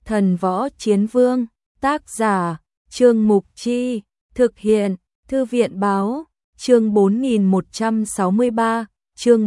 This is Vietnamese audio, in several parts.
Thần Võ Chiến Vương, tác giả, Trương Mục Chi, thực hiện, Thư viện Báo, chương 4163, chương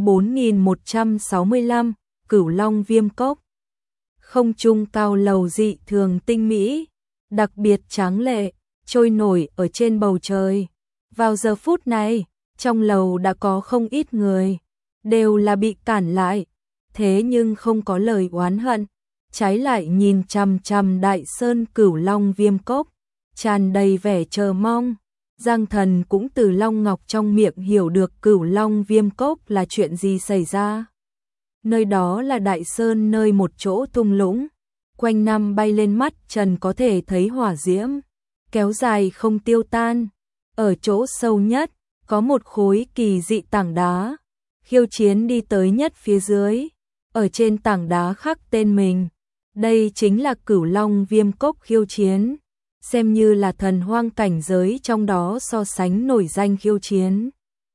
4165, Cửu Long Viêm Cốc. Không trung cao lầu dị thường tinh mỹ, đặc biệt tráng lệ, trôi nổi ở trên bầu trời. Vào giờ phút này, trong lầu đã có không ít người, đều là bị cản lại, thế nhưng không có lời oán hận, trái lại nhìn chằm chằm Đại Sơn Cửu Long Viêm Cốc, tràn đầy vẻ chờ mong. Giang Thần cũng từ Long Ngọc trong miệng hiểu được Cửu Long Viêm Cốc là chuyện gì xảy ra. Nơi đó là Đại Sơn, nơi một chỗ thung lũng, quanh năm bay lên mắt trần có thể thấy hỏa diễm, kéo dài không tiêu tan. Ở chỗ sâu nhất, có một khối kỳ dị tảng đá, Khiêu Chiến đi tới nhất phía dưới, ở trên tảng đá khắc tên mình. Đây chính là Cửu Long Viêm Cốc Khiêu Chiến, xem như là thần hoang cảnh giới trong đó so sánh nổi danh khiêu chiến.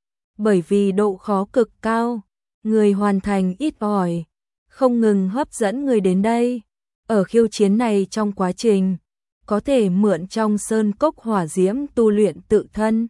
Bởi vì độ khó cực cao, người hoàn thành ít ỏi, không ngừng hấp dẫn người đến đây. Ở khiêu chiến này trong quá trình, có thể mượn trong sơn cốc hỏa diễm tu luyện tự thân.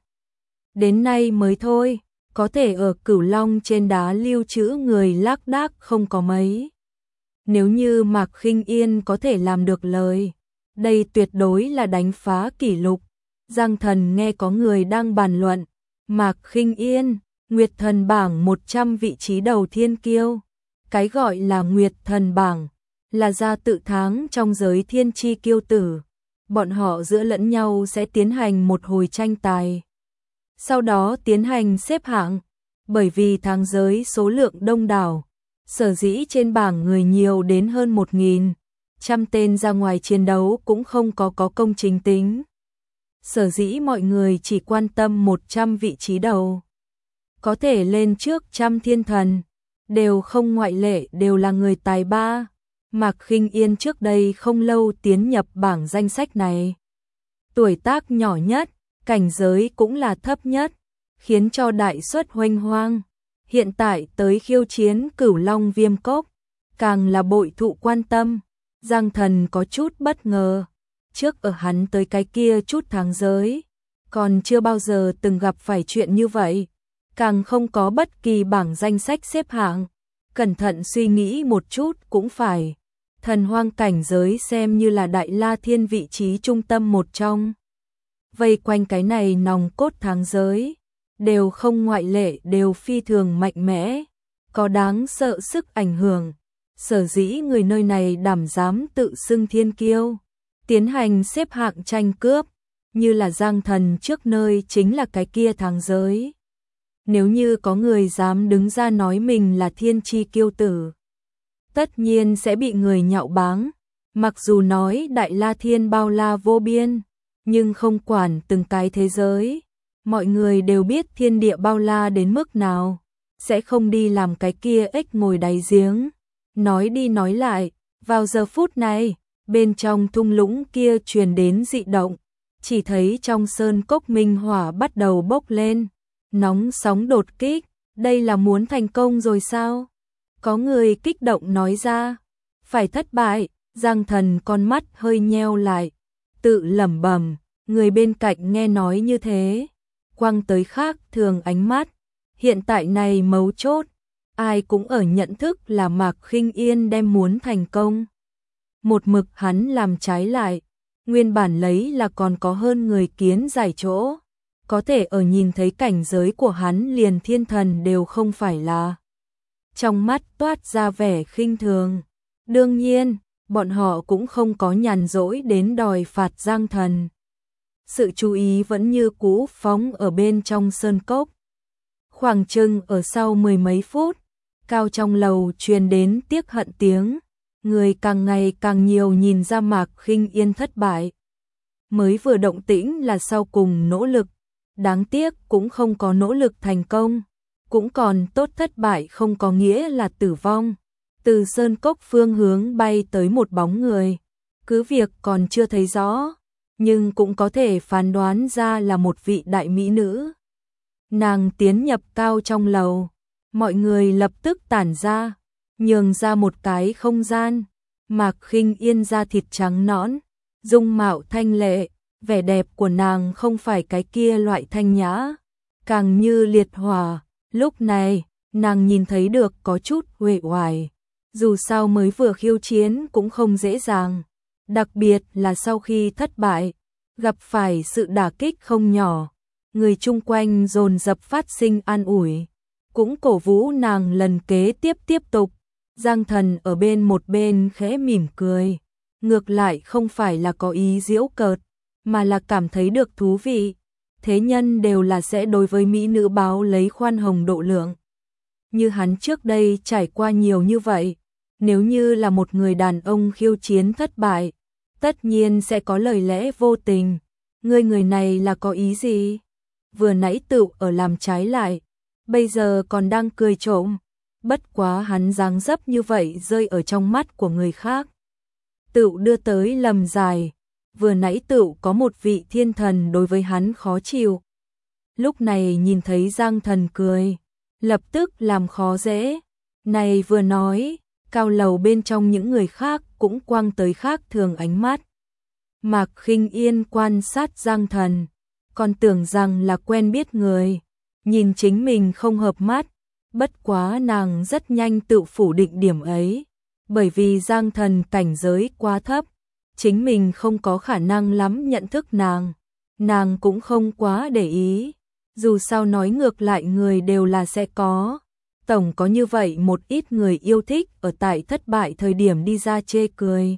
Đến nay mới thôi, có thể ở Cửu Long trên đá lưu trữ người lác đác không có mấy. Nếu như Mạc Khinh Yên có thể làm được lời, đây tuyệt đối là đánh phá kỷ lục. Giang Thần nghe có người đang bàn luận, Mạc Khinh Yên, Nguyệt Thần bảng 100 vị trí đầu thiên kiêu. Cái gọi là Nguyệt Thần bảng là gia tự tháng trong giới thiên chi kiêu tử. Bọn họ giữa lẫn nhau sẽ tiến hành một hồi tranh tài, sau đó tiến hành xếp hạng. Bởi vì tháng giới số lượng đông đảo, sở dĩ trên bảng người nhiều đến hơn 1000, trăm tên ra ngoài chiến đấu cũng không có công chính tính. Sở dĩ mọi người chỉ quan tâm 100 vị trí đầu, có thể lên trước trăm thiên thần, đều không ngoại lệ, đều là người tài ba. Mạc Khinh Yên trước đây không lâu tiến nhập bảng danh sách này. Tuổi tác nhỏ nhất, cảnh giới cũng là thấp nhất, khiến cho đại suất huênh hoang. Hiện tại tới khiêu chiến Cửu Long Viêm Cốc, càng là bội thụ quan tâm. Giang Thần có chút bất ngờ, trước ở hắn tới cái kia chút tháng giới, còn chưa bao giờ từng gặp phải chuyện như vậy, càng không có bất kỳ bảng danh sách xếp hạng. Cẩn thận suy nghĩ một chút cũng phải, thần hoang cảnh giới xem như là Đại La Thiên vị trí trung tâm một trong. Vây quanh cái này nòng cốt tháng giới, đều không ngoại lệ, đều phi thường mạnh mẽ, có đáng sợ sức ảnh hưởng. Sở dĩ người nơi này đảm dám tự xưng thiên kiêu, tiến hành xếp hạng tranh cướp, như là Giang Thần trước nơi chính là cái kia tháng giới. Nếu như có người dám đứng ra nói mình là thiên chi kiêu tử, tất nhiên sẽ bị người nhạo báng. Mặc dù nói Đại La Thiên bao la vô biên, nhưng không quản từng cái thế giới, mọi người đều biết thiên địa bao la đến mức nào, sẽ không đi làm cái kia ếch ngồi đáy giếng. Nói đi nói lại, vào giờ phút này, bên trong thung lũng kia truyền đến dị động, chỉ thấy trong sơn cốc minh hỏa bắt đầu bốc lên, nóng sóng đột kích. Đây là muốn thành công rồi sao? Có người kích động nói ra. Phải thất bại. Giang Thần con mắt hơi nheo lại, tự lẩm bẩm. Người bên cạnh nghe nói như thế, quăng tới khác thường ánh mắt. Hiện tại này mấu chốt, ai cũng ở nhận thức là Mạc Khinh Yên đem muốn thành công. Một mực hắn làm trái lại, nguyên bản lấy là còn có hơn người kiến giải chỗ, có thể ở nhìn thấy cảnh giới của hắn liền thiên thần đều không phải là. Trong mắt toát ra vẻ khinh thường. Đương nhiên, bọn họ cũng không có nhàn rỗi đến đòi phạt Giang Thần. Sự chú ý vẫn như cũ phóng ở bên trong sơn cốc. Khoảng chừng ở sau mười mấy phút, cao trong lầu truyền đến tiếc hận tiếng, người càng ngày càng nhiều nhìn ra Mạc Khinh Yên thất bại. Mới vừa động tĩnh là sau cùng nỗ lực, đáng tiếc cũng không có nỗ lực thành công, cũng còn tốt thất bại không có nghĩa là tử vong. Từ sơn cốc phương hướng bay tới một bóng người, cứ việc còn chưa thấy rõ, nhưng cũng có thể phán đoán ra là một vị đại mỹ nữ. Nàng tiến nhập cao trong lầu, mọi người lập tức tản ra, nhường ra một cái không gian. Mạc Khinh Yên da thịt trắng nõn, dung mạo thanh lệ, vẻ đẹp của nàng không phải cái kia loại thanh nhã, càng như liệt hỏa. Lúc này, nàng nhìn thấy được có chút uể oải. Dù sao mới vừa khiêu chiến cũng không dễ dàng, đặc biệt là sau khi thất bại, gặp phải sự đả kích không nhỏ. Người chung quanh dồn dập phát sinh an ủi, cũng cổ vũ nàng lần kế tiếp tục. Giang Thần ở một bên khẽ mỉm cười, ngược lại không phải là có ý giễu cợt, mà là cảm thấy được thú vị. Thế nhân đều là sẽ đối với mỹ nữ báo lấy khoan hồng độ lượng. Như hắn trước đây trải qua nhiều như vậy, nếu như là một người đàn ông khiêu chiến thất bại, tất nhiên sẽ có lời lẽ vô tình. Người này là có ý gì? Vừa nãy tựu ở làm trái lại, bây giờ còn đang cười trộm. Bất quá hắn dáng dấp như vậy rơi ở trong mắt của người khác, tựu đưa tới lầm dài. Vừa nãy tựu có một vị thiên thần đối với hắn khó chịu. Lúc này nhìn thấy Giang Thần cười, lập tức làm khó dễ. Này vừa nói, cao lầu bên trong những người khác cũng quăng tới khác thường ánh mắt. Mạc Khinh Yên quan sát Giang Thần, còn tưởng rằng là quen biết người, nhìn chính mình không hợp mắt. Bất quá nàng rất nhanh tự phủ định điểm ấy, bởi vì Giang Thần cảnh giới quá thấp, chính mình không có khả năng lắm nhận thức nàng cũng không quá để ý. Dù sao nói ngược lại người đều là sẽ có, tổng có như vậy một ít người yêu thích ở tại thất bại thời điểm đi ra chê cười.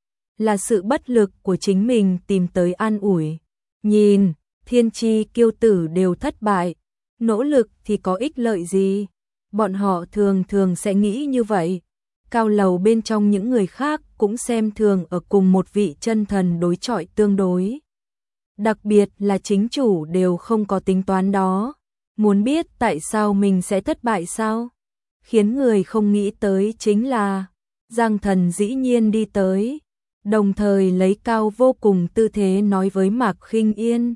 Là sự bất lực của chính mình tìm tới an ủi. Nhìn, thiên chi kiêu tử đều thất bại, nỗ lực thì có ích lợi gì? Bọn họ thường sẽ nghĩ như vậy. Cao lầu bên trong những người khác cũng xem thường ở cùng một vị chân thần đối chọi tương đối. Đặc biệt là chính chủ đều không có tính toán đó. Muốn biết tại sao mình sẽ thất bại sao? Khiến người không nghĩ tới chính là Giang Thần dĩ nhiên đi tới, đồng thời lấy cao vô cùng tư thế nói với Mạc Khinh Yên.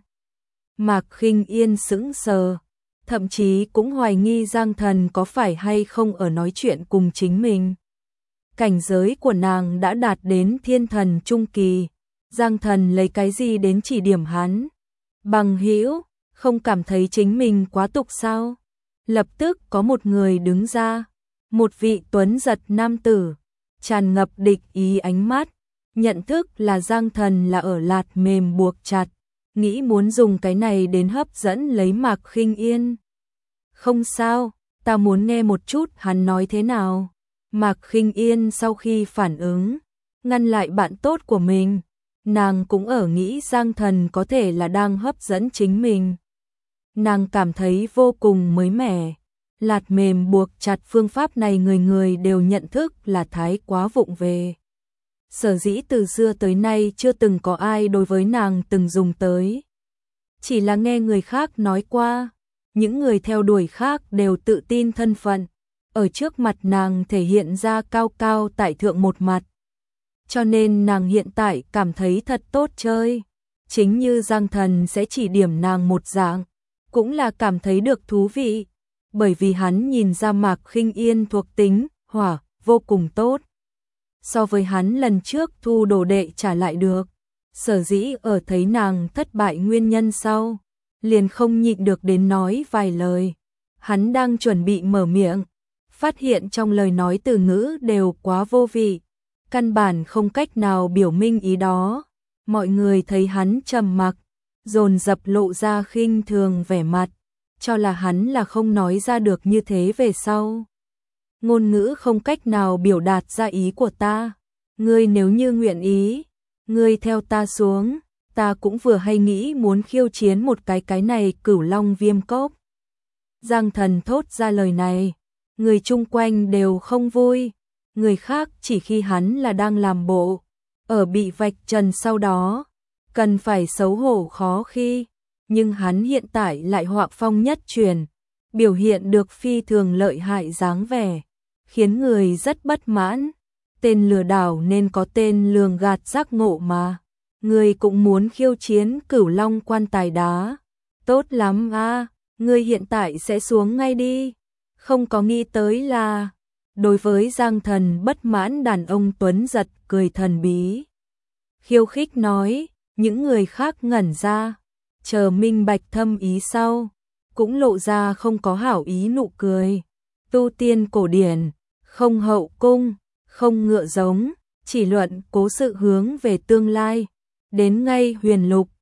Mạc Khinh Yên sững sờ, thậm chí cũng hoài nghi Giang Thần có phải hay không ở nói chuyện cùng chính mình. Cảnh giới của nàng đã đạt đến thiên thần trung kỳ, Giang Thần lấy cái gì đến chỉ điểm hắn? Bằng hữu, không cảm thấy chính mình quá tục sao? Lập tức có một người đứng ra, một vị tuấn giật nam tử, tràn ngập địch ý ánh mắt, nhận thức là Giang Thần là ở lạt mềm buộc chặt, nghĩ muốn dùng cái này đến hấp dẫn lấy Mạc Khinh Yên. Không sao, ta muốn nghe một chút hắn nói thế nào. Mạc Khinh Yên sau khi phản ứng, ngăn lại bạn tốt của mình, nàng cũng ở nghĩ Giang Thần có thể là đang hấp dẫn chính mình. Nàng cảm thấy vô cùng mới mẻ, lạt mềm buộc chặt phương pháp này người người đều nhận thức là thái quá vụng về. Sở dĩ từ xưa tới nay chưa từng có ai đối với nàng từng dùng tới. Chỉ là nghe người khác nói qua, những người theo đuổi khác đều tự tin thân phận, ở trước mặt nàng thể hiện ra cao cao tại thượng một mặt. Cho nên nàng hiện tại cảm thấy thật tốt chơi, chính như Giang Thần sẽ chỉ điểm nàng một dạng, cũng là cảm thấy được thú vị, bởi vì hắn nhìn ra Mạc Khinh Yên thuộc tính hỏa vô cùng tốt. So với hắn lần trước thu đồ đệ trả lại được, sở dĩ ở thấy nàng thất bại nguyên nhân sau, liền không nhịn được đến nói vài lời. Hắn đang chuẩn bị mở miệng, phát hiện trong lời nói từ ngữ đều quá vô vị, căn bản không cách nào biểu minh ý đó. Mọi người thấy hắn trầm mặc, dồn dập lộ ra khinh thường vẻ mặt, cho là hắn là không nói ra được như thế về sau. Ngôn ngữ không cách nào biểu đạt ra ý của ta, ngươi nếu như nguyện ý, ngươi theo ta xuống, ta cũng vừa hay nghĩ muốn khiêu chiến một cái này Cửu Long Viêm Cốc. Giang Thần thốt ra lời này, người chung quanh đều không vui, người khác chỉ khi hắn là đang làm bộ, ở bị vạch trần sau đó, cần phải xấu hổ khó khi, nhưng hắn hiện tại lại họa phong nhất truyền, biểu hiện được phi thường lợi hại dáng vẻ, khiến người rất bất mãn. Tên lừa đảo nên có tên lường gạt giác ngộ mà. Người cũng muốn khiêu chiến Cửu Long quan tài đá. Tốt lắm a, ngươi hiện tại sẽ xuống ngay đi. Không có nghĩ tới là Đối với Giang Thần bất mãn đàn ông Tuấn Giật cười thần bí. Khiêu khích nói, những người khác ngẩn ra, chờ minh bạch thâm ý sau, cũng lộ ra không có hảo ý nụ cười. Tu tiên cổ điển, không hậu cung, không ngựa giống, chỉ luận cố sự hướng về tương lai. Đến ngay huyền lục,